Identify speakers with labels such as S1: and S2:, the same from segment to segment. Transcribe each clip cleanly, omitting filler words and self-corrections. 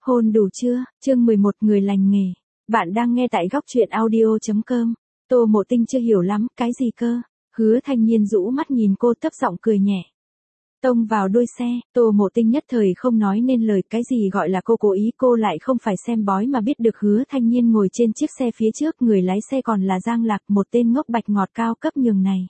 S1: Hôn đủ chưa? Chương 11 người lành nghề. Bạn đang nghe tại góc truyện audio.com. Tô Mộ Tinh chưa hiểu lắm, cái gì cơ? Hứa Thanh Nhiên rũ mắt nhìn cô thấp giọng cười nhẹ. Tông vào đuôi xe, Tô Mộ Tinh nhất thời không nói nên lời, cái gì gọi là cô cố ý, cô lại không phải xem bói mà biết được Hứa Thanh Nhiên ngồi trên chiếc xe phía trước, người lái xe còn là Giang Lạc, một tên ngốc bạch ngọt cao cấp nhường này.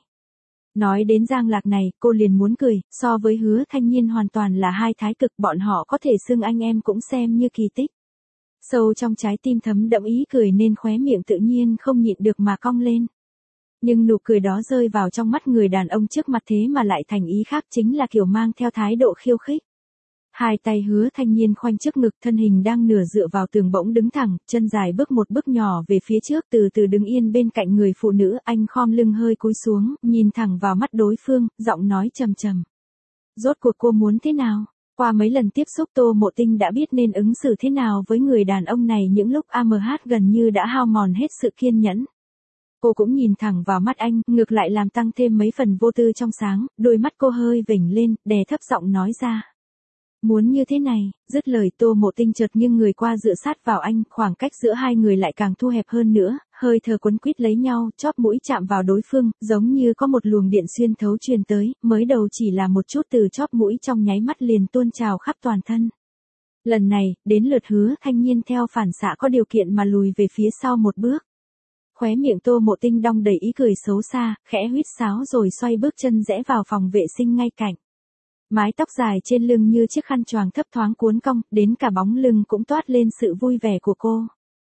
S1: Nói đến Giang Lạc này, cô liền muốn cười, so với Hứa Thanh Nhiên hoàn toàn là hai thái cực, bọn họ có thể xưng anh em cũng xem như kỳ tích. Sâu trong trái tim thấm đẫm ý cười nên khóe miệng tự nhiên không nhịn được mà cong lên. Nhưng nụ cười đó rơi vào trong mắt người đàn ông trước mặt thế mà lại thành ý khác, chính là kiểu mang theo thái độ khiêu khích. Hai tay Hứa Thanh Nhiên khoanh trước ngực, thân hình đang nửa dựa vào tường bỗng đứng thẳng, chân dài bước một bước nhỏ về phía trước, từ từ đứng yên bên cạnh người phụ nữ, anh khom lưng hơi cúi xuống, nhìn thẳng vào mắt đối phương, giọng nói trầm trầm. Rốt cuộc cô muốn thế nào? Qua mấy lần tiếp xúc Tô Mộ Tinh đã biết nên ứng xử thế nào với người đàn ông này, những lúc AMH gần như đã hao mòn hết sự kiên nhẫn. Cô cũng nhìn thẳng vào mắt anh, ngược lại làm tăng thêm mấy phần vô tư trong sáng, đôi mắt cô hơi vểnh lên, đè thấp giọng nói ra. Muốn như thế này, dứt lời Tô Mộ Tinh chợt nghiêng người qua dựa sát vào anh, khoảng cách giữa hai người lại càng thu hẹp hơn nữa, hơi thở quấn quýt lấy nhau, chóp mũi chạm vào đối phương, giống như có một luồng điện xuyên thấu truyền tới, mới đầu chỉ là một chút, từ chóp mũi trong nháy mắt liền tuôn trào khắp toàn thân. Lần này, đến lượt Hứa Thanh Nhiên theo phản xạ có điều kiện mà lùi về phía sau một bước. Khóe miệng Tô Mộ Tinh đong đầy ý cười xấu xa, khẽ huýt sáo rồi xoay bước chân rẽ vào phòng vệ sinh ngay cạnh. Mái tóc dài trên lưng như chiếc khăn choàng thấp thoáng cuốn cong, đến cả bóng lưng cũng toát lên sự vui vẻ của cô.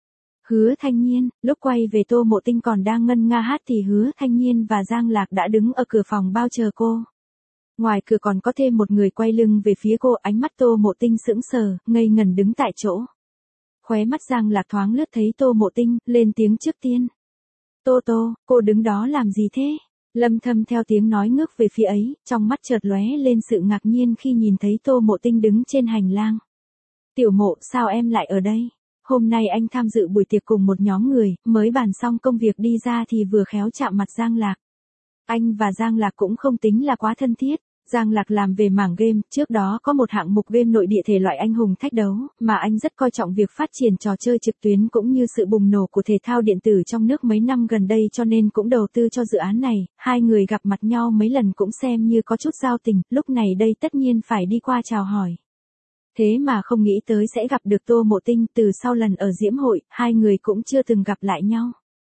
S1: Hứa Thanh Nhiên, lúc quay về Tô Mộ Tinh còn đang ngân nga hát thì Hứa Thanh Nhiên và Giang Lạc đã đứng ở cửa phòng bao chờ cô. Ngoài cửa còn có thêm một người quay lưng về phía cô, ánh mắt Tô Mộ Tinh sững sờ, ngây ngẩn đứng tại chỗ. Khóe mắt Giang Lạc thoáng lướt thấy Tô Mộ Tinh, lên tiếng trước tiên. Tô, cô đứng đó làm gì thế? Lâm Thâm theo tiếng nói ngước về phía ấy, trong mắt chợt lóe lên sự ngạc nhiên khi nhìn thấy Tô Mộ Tinh đứng trên hành lang. Tiểu Mộ, sao em lại ở đây? Hôm nay anh tham dự buổi tiệc cùng một nhóm người, mới bàn xong công việc đi ra thì vừa khéo chạm mặt Giang Lạc. Anh và Giang Lạc cũng không tính là quá thân thiết. Giang Lạc làm về mảng game, trước đó có một hạng mục game nội địa thể loại anh hùng thách đấu, mà anh rất coi trọng việc phát triển trò chơi trực tuyến cũng như sự bùng nổ của thể thao điện tử trong nước mấy năm gần đây, cho nên cũng đầu tư cho dự án này. Hai người gặp mặt nhau mấy lần cũng xem như có chút giao tình, lúc này đây tất nhiên phải đi qua chào hỏi. Thế mà không nghĩ tới sẽ gặp được Tô Mộ Tinh, từ sau lần ở diễm hội, hai người cũng chưa từng gặp lại nhau.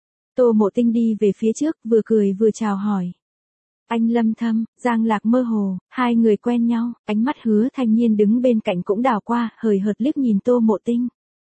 S1: Tô Mộ Tinh đi về phía trước, vừa cười vừa chào hỏi. Anh Lâm Thâm, Giang Lạc mơ hồ, hai người quen nhau, ánh mắt Hứa Thanh Nhiên đứng bên cạnh cũng đảo qua, hời hợt liếc nhìn Tô Mộ Tinh.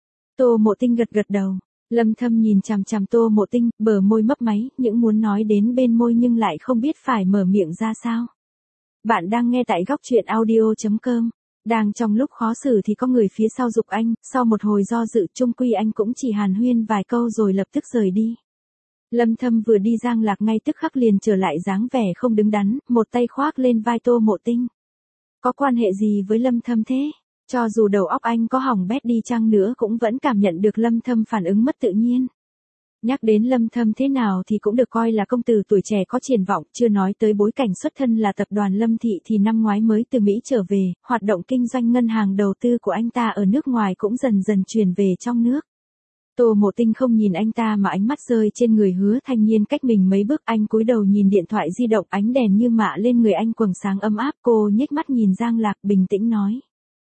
S1: Tô Mộ Tinh gật gật đầu, Lâm Thâm nhìn chằm chằm Tô Mộ Tinh, bờ môi mấp máy, những muốn nói đến bên môi nhưng lại không biết phải mở miệng ra sao. Bạn đang nghe tại góc truyện audio.com. Đang trong lúc khó xử thì có người phía sau giục anh, sau một hồi do dự chung quy anh cũng chỉ hàn huyên vài câu rồi lập tức rời đi. Lâm Thâm vừa đi Giang Lạc ngay tức khắc liền trở lại dáng vẻ không đứng đắn, một tay khoác lên vai Tô Mộ Tinh. Có quan hệ gì với Lâm Thâm thế? Cho dù đầu óc anh có hỏng bét đi chăng nữa cũng vẫn cảm nhận được Lâm Thâm phản ứng mất tự nhiên. Nhắc đến Lâm Thâm thế nào thì cũng được coi là công tử tuổi trẻ có triển vọng, chưa nói tới bối cảnh xuất thân là tập đoàn Lâm Thị thì năm ngoái mới từ Mỹ trở về, hoạt động kinh doanh ngân hàng đầu tư của anh ta ở nước ngoài cũng dần dần truyền về trong nước. Tô Mộ Tinh không nhìn anh ta mà ánh mắt rơi trên người Hứa Thanh Nhiên cách mình mấy bước, anh cúi đầu nhìn điện thoại di động, ánh đèn như mạ lên người anh quầng sáng ấm áp, cô nhếch mắt nhìn Giang Lạc bình tĩnh nói.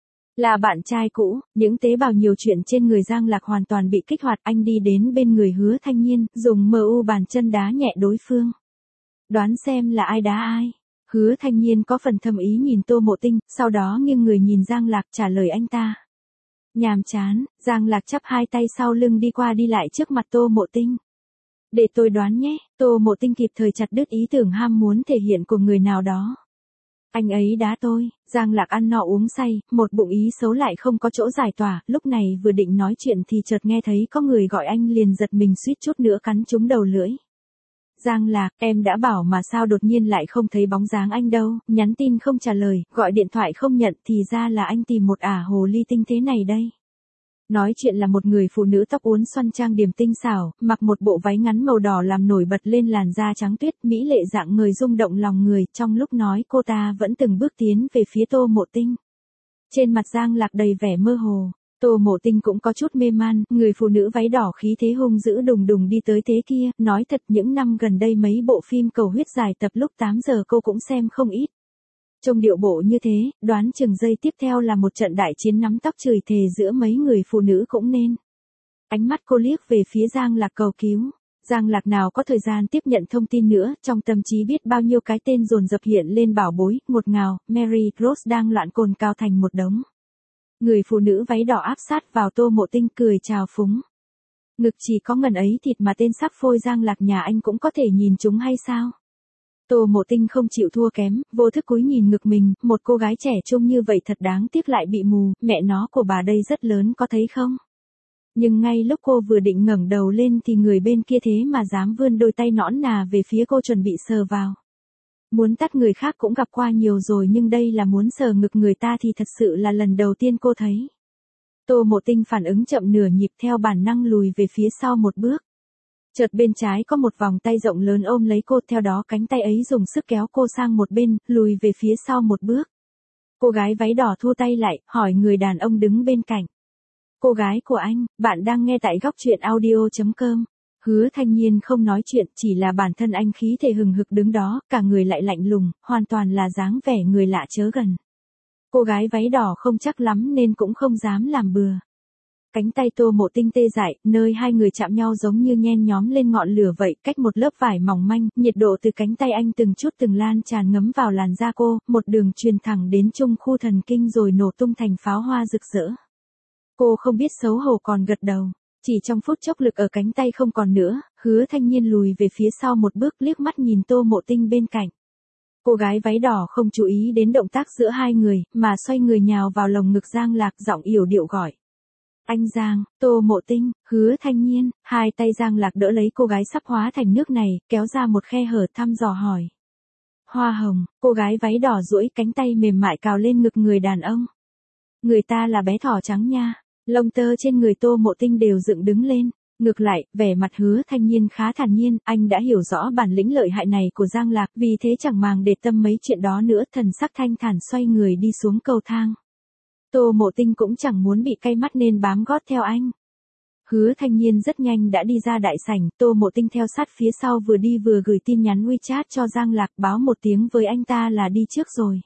S1: Là bạn trai cũ, những tế bào nhiều chuyện trên người Giang Lạc hoàn toàn bị kích hoạt, anh đi đến bên người Hứa Thanh Nhiên, dùng MU bàn chân đá nhẹ đối phương. Đoán xem là ai đá ai? Hứa Thanh Nhiên có phần thâm ý nhìn Tô Mộ Tinh, sau đó nghiêng người nhìn Giang Lạc trả lời anh ta. Nhàm chán, Giang Lạc chắp hai tay sau lưng đi qua đi lại trước mặt Tô Mộ Tinh. Để tôi đoán nhé, Tô Mộ Tinh kịp thời chặt đứt ý tưởng ham muốn thể hiện của người nào đó. Anh ấy đá tôi, Giang Lạc ăn no uống say, một bụng ý xấu lại không có chỗ giải tỏa, lúc này vừa định nói chuyện thì chợt nghe thấy có người gọi anh liền giật mình suýt chút nữa cắn trúng đầu lưỡi. Giang Lạc, em đã bảo mà sao đột nhiên lại không thấy bóng dáng anh đâu, nhắn tin không trả lời, gọi điện thoại không nhận, thì ra là anh tìm một ả hồ ly tinh thế này đây. Nói chuyện là một người phụ nữ tóc uốn xoăn trang điểm tinh xảo, mặc một bộ váy ngắn màu đỏ làm nổi bật lên làn da trắng tuyết, mỹ lệ dạng người rung động lòng người, trong lúc nói cô ta vẫn từng bước tiến về phía Tô Mộ Tinh. Trên mặt Giang Lạc đầy vẻ mơ hồ. Tô Mộ Tinh cũng có chút mê man, người phụ nữ váy đỏ khí thế hung dữ đùng đùng đi tới thế kia, nói thật những năm gần đây mấy bộ phim cầu huyết dài tập lúc 8 giờ cô cũng xem không ít. Trông điệu bộ như thế, đoán chừng giây tiếp theo là một trận đại chiến nắm tóc chửi thề giữa mấy người phụ nữ cũng nên. Ánh mắt cô liếc về phía Giang Lạc cầu cứu. Giang Lạc nào có thời gian tiếp nhận thông tin nữa, trong tâm trí biết bao nhiêu cái tên dồn dập hiện lên bảo bối, ngọt ngào, Mary Rose đang loạn cồn cao thành một đống. Người phụ nữ váy đỏ áp sát vào Tô Mộ Tinh cười chào phúng. Ngực chỉ có ngần ấy thịt mà tên sắp phôi Giang Lạc nhà anh cũng có thể nhìn chúng hay sao? Tô Mộ Tinh không chịu thua kém, vô thức cúi nhìn ngực mình, một cô gái trẻ trông như vậy thật đáng tiếc lại bị mù, mẹ nó của bà đây rất lớn có thấy không? Nhưng ngay lúc cô vừa định ngẩng đầu lên thì người bên kia thế mà dám vươn đôi tay nõn nà về phía cô chuẩn bị sờ vào. Muốn tắt người khác cũng gặp qua nhiều rồi nhưng đây là muốn sờ ngực người ta thì thật sự là lần đầu tiên cô thấy. Tô Mộ Tinh phản ứng chậm nửa nhịp theo bản năng lùi về phía sau một bước. Chợt bên trái có một vòng tay rộng lớn ôm lấy cô, theo đó cánh tay ấy dùng sức kéo cô sang một bên, lùi về phía sau một bước. Cô gái váy đỏ thua tay lại, hỏi người đàn ông đứng bên cạnh. Cô gái của anh, bạn đang nghe tại góc truyện audio.com. Hứa Thanh Nhiên không nói chuyện, chỉ là bản thân anh khí thể hừng hực đứng đó, cả người lại lạnh lùng, hoàn toàn là dáng vẻ người lạ chớ gần. Cô gái váy đỏ không chắc lắm nên cũng không dám làm bừa. Cánh tay Tô Mộ Tinh tê dại, nơi hai người chạm nhau giống như nhen nhóm lên ngọn lửa vậy, cách một lớp vải mỏng manh, nhiệt độ từ cánh tay anh từng chút từng lan tràn ngấm vào làn da cô, một đường truyền thẳng đến trung khu thần kinh rồi nổ tung thành pháo hoa rực rỡ. Cô không biết xấu hổ còn gật đầu. Chỉ trong phút chốc lực ở cánh tay không còn nữa, Hứa Thanh Nhiên lùi về phía sau một bước liếc mắt nhìn Tô Mộ Tinh bên cạnh. Cô gái váy đỏ không chú ý đến động tác giữa hai người, mà xoay người nhào vào lồng ngực Giang Lạc, giọng yểu điệu gọi. Anh Giang, Tô Mộ Tinh, Hứa Thanh Nhiên, hai tay Giang Lạc đỡ lấy cô gái sắp hóa thành nước này, kéo ra một khe hở thăm dò hỏi. Hoa hồng, cô gái váy đỏ duỗi cánh tay mềm mại cào lên ngực người đàn ông. Người ta là bé thỏ trắng nha. Lông tơ trên người Tô Mộ Tinh đều dựng đứng lên. Ngược lại, vẻ mặt Hứa Thanh Nhiên khá thản nhiên, anh đã hiểu rõ bản lĩnh lợi hại này của Giang Lạc, vì thế chẳng màng để tâm mấy chuyện đó nữa, thần sắc thanh thản xoay người đi xuống cầu thang. Tô Mộ Tinh cũng chẳng muốn bị cay mắt nên bám gót theo anh. Hứa Thanh Nhiên rất nhanh đã đi ra đại sảnh, Tô Mộ Tinh theo sát phía sau vừa đi vừa gửi tin nhắn WeChat cho Giang Lạc báo một tiếng với anh ta là đi trước rồi.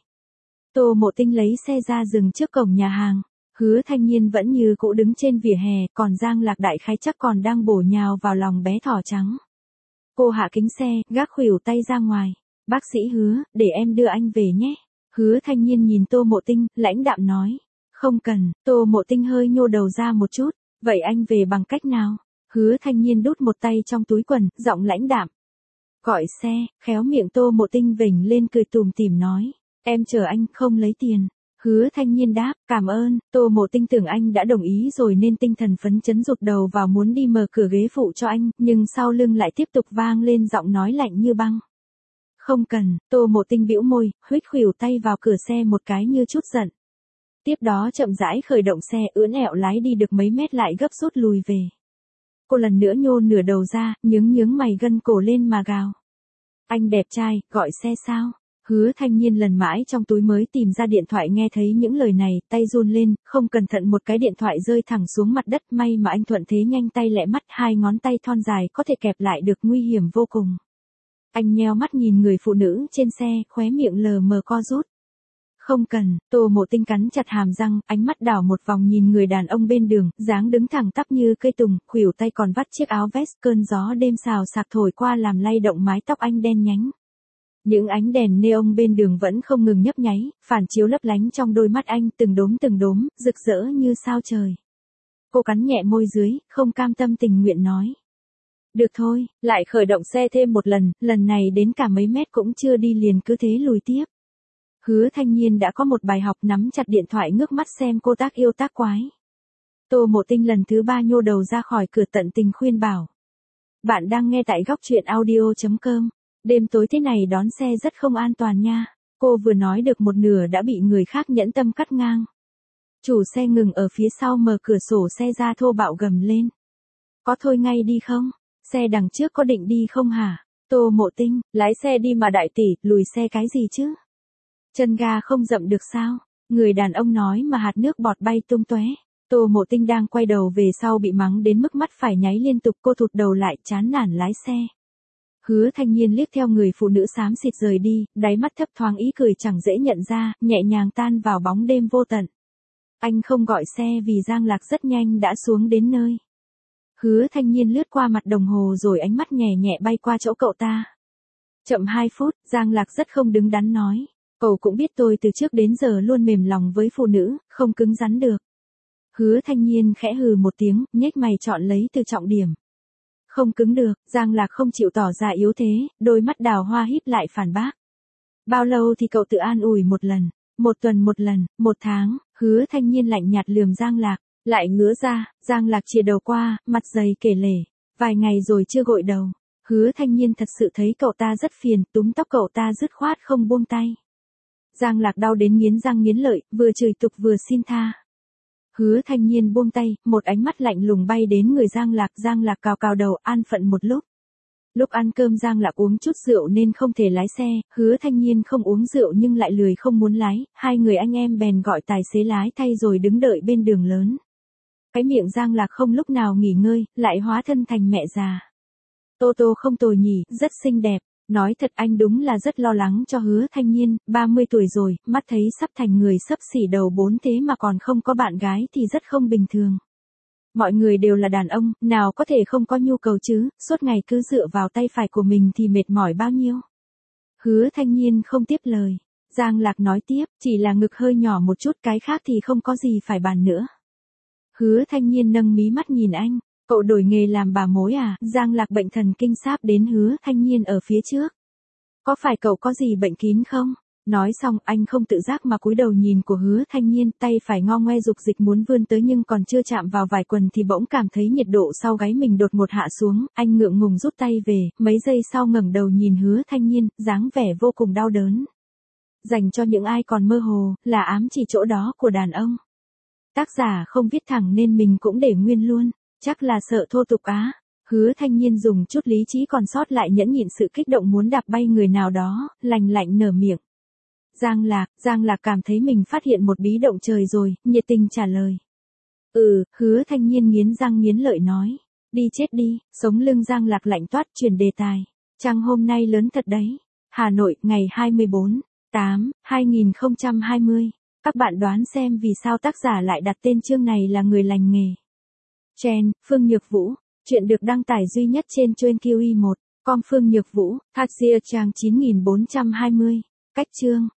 S1: Tô Mộ Tinh lấy xe ra dừng trước cổng nhà hàng. Hứa Thanh Nhiên vẫn như cũ đứng trên vỉa hè, còn Giang Lạc đại khái chắc còn đang bổ nhào vào lòng bé thỏ trắng. Cô hạ kính xe, gác khuỷu tay ra ngoài. Bác sĩ Hứa, để em đưa anh về nhé. Hứa Thanh Nhiên nhìn Tô Mộ Tinh, lãnh đạm nói. Không cần, Tô Mộ Tinh hơi nhô đầu ra một chút. Vậy anh về bằng cách nào? Hứa Thanh Nhiên đút một tay trong túi quần, giọng lãnh đạm. Gọi xe, khéo miệng Tô Mộ Tinh vểnh lên cười tủm tỉm nói. Em chờ anh, không lấy tiền. Hứa Thanh Nhiên đáp, cảm ơn. Tô Mộ Tinh tưởng anh đã đồng ý rồi nên tinh thần phấn chấn rụt đầu vào muốn đi mở cửa ghế phụ cho anh, nhưng sau lưng lại tiếp tục vang lên giọng nói lạnh như băng. Không cần. Tô Mộ Tinh bĩu môi, huých khuỷu tay vào cửa xe một cái như chút giận. Tiếp đó chậm rãi khởi động xe, ưỡn ẹo lái đi được mấy mét lại gấp rút lùi về. Cô lần nữa nhô nửa đầu ra, nhướng mày gân cổ lên mà gào. Anh đẹp trai, gọi xe sao? Hứa Thanh Nhiên lần mãi trong túi mới tìm ra điện thoại, nghe thấy những lời này, tay run lên, không cẩn thận một cái điện thoại rơi thẳng xuống mặt đất, may mà anh thuận thế nhanh tay lẹ mắt, hai ngón tay thon dài có thể kẹp lại được, nguy hiểm vô cùng. Anh nheo mắt nhìn người phụ nữ trên xe, khóe miệng lờ mờ co rút. Không cần. Tô Mộ Tinh cắn chặt hàm răng, ánh mắt đảo một vòng nhìn người đàn ông bên đường, dáng đứng thẳng tắp như cây tùng, khuỷu tay còn vắt chiếc áo vest, cơn gió đêm xào xạc thổi qua làm lay động mái tóc anh đen nhánh. Những ánh đèn neon bên đường vẫn không ngừng nhấp nháy, phản chiếu lấp lánh trong đôi mắt anh, từng đốm, rực rỡ như sao trời. Cô cắn nhẹ môi dưới, không cam tâm tình nguyện nói. Được thôi, lại khởi động xe thêm một lần này đến cả mấy mét cũng chưa đi liền cứ thế lùi tiếp. Hứa Thanh Nhiên đã có một bài học, nắm chặt điện thoại ngước mắt xem cô tác yêu tác quái. Tô Mộ Tinh lần thứ 3 nhô đầu ra khỏi cửa tận tình khuyên bảo. Bạn đang nghe tại góc truyện audio.com. Đêm tối thế này đón xe rất không an toàn nha. Cô vừa nói được một nửa đã bị người khác nhẫn tâm cắt ngang. Chủ xe ngừng ở phía sau mở cửa sổ xe ra thô bạo gầm lên. Có thôi ngay đi không? Xe đằng trước có định đi không hả? Tô Mộ Tinh, lái xe đi mà đại tỷ, lùi xe cái gì chứ? Chân ga không dậm được sao? Người đàn ông nói mà hạt nước bọt bay tung tóe. Tô Mộ Tinh đang quay đầu về sau bị mắng đến mức mắt phải nháy liên tục, cô thụt đầu lại chán nản lái xe. Hứa Thanh Nhiên liếc theo người phụ nữ xám xịt rời đi, đáy mắt thấp thoáng ý cười chẳng dễ nhận ra, nhẹ nhàng tan vào bóng đêm vô tận. Anh không gọi xe vì Giang Lạc rất nhanh đã xuống đến nơi. Hứa Thanh Nhiên lướt qua mặt đồng hồ rồi ánh mắt nhẹ nhẹ bay qua chỗ cậu ta. Chậm 2 phút, Giang Lạc rất không đứng đắn nói. Cậu cũng biết tôi từ trước đến giờ luôn mềm lòng với phụ nữ, không cứng rắn được. Hứa Thanh Nhiên khẽ hừ một tiếng, nhếch mày chọn lấy từ trọng điểm. Không cứng được, Giang Lạc không chịu tỏ ra yếu thế, đôi mắt đào hoa híp lại phản bác. Bao lâu thì cậu tự an ủi một lần, 1 tuần 1 lần, 1 tháng, Hứa Thanh Nhiên lạnh nhạt lườm Giang Lạc, lại ngứa ra, Giang Lạc chìa đầu qua, mặt dày kể lể, vài ngày rồi chưa gội đầu. Hứa Thanh Nhiên thật sự thấy cậu ta rất phiền, túm tóc cậu ta dứt khoát không buông tay. Giang Lạc đau đến nghiến răng nghiến lợi, vừa chửi tục vừa xin tha. Hứa Thanh Nhiên buông tay, một ánh mắt lạnh lùng bay đến người Giang Lạc cào cào đầu an phận một lúc. Lúc ăn cơm Giang Lạc uống chút rượu nên không thể lái xe, Hứa Thanh Nhiên không uống rượu nhưng lại lười không muốn lái, hai người anh em bèn gọi tài xế lái thay rồi đứng đợi bên đường lớn. Cái miệng Giang Lạc không lúc nào nghỉ ngơi, lại hóa thân thành mẹ già. Tô Tô không tồi nhỉ, rất xinh đẹp. Nói thật anh đúng là rất lo lắng cho Hứa Thanh Nhiên, 30 tuổi rồi, mắt thấy sắp thành người xấp xỉ đầu 4 thế mà còn không có bạn gái thì rất không bình thường. Mọi người đều là đàn ông, nào có thể không có nhu cầu chứ, suốt ngày cứ dựa vào tay phải của mình thì mệt mỏi bao nhiêu. Hứa Thanh Nhiên không tiếp lời. Giang Lạc nói tiếp, chỉ là ngực hơi nhỏ một chút, cái khác thì không có gì phải bàn nữa. Hứa Thanh Nhiên nâng mí mắt nhìn anh. Cậu đổi nghề làm bà mối à? Giang Lạc bệnh thần kinh sáp đến Hứa Thanh Nhiên ở phía trước. Có phải cậu có gì bệnh kín không? Nói xong anh không tự giác mà cúi đầu nhìn của Hứa Thanh Nhiên, tay phải ngo ngoe dục dịch muốn vươn tới nhưng còn chưa chạm vào vải quần thì bỗng cảm thấy nhiệt độ sau gáy mình đột ngột hạ xuống, anh ngượng ngùng rút tay về, mấy giây sau ngẩng đầu nhìn Hứa Thanh Nhiên, dáng vẻ vô cùng đau đớn. Dành cho những ai còn mơ hồ, là ám chỉ chỗ đó của đàn ông. Tác giả không viết thẳng nên mình cũng để nguyên luôn. Chắc là sợ thô tục á. Hứa Thanh Nhiên dùng chút lý trí còn sót lại nhẫn nhịn sự kích động muốn đạp bay người nào đó, lành lạnh nở miệng. Giang Lạc cảm thấy mình phát hiện một bí động trời rồi, nhiệt tình trả lời. Hứa Thanh Nhiên nghiến răng nghiến lợi nói. Đi chết đi, sống lưng Giang Lạc lạnh toát chuyển đề tài. Trăng hôm nay lớn thật đấy. Hà Nội, ngày 24/8/2020. Các bạn đoán xem vì sao tác giả lại đặt tên chương này là người lành nghề. Chen, Phương Nhược Vũ. Chuyện được đăng tải duy nhất trên chuyên QI1. Com Phương Nhược Vũ, Thạc Sia trang 9420. Cách chương.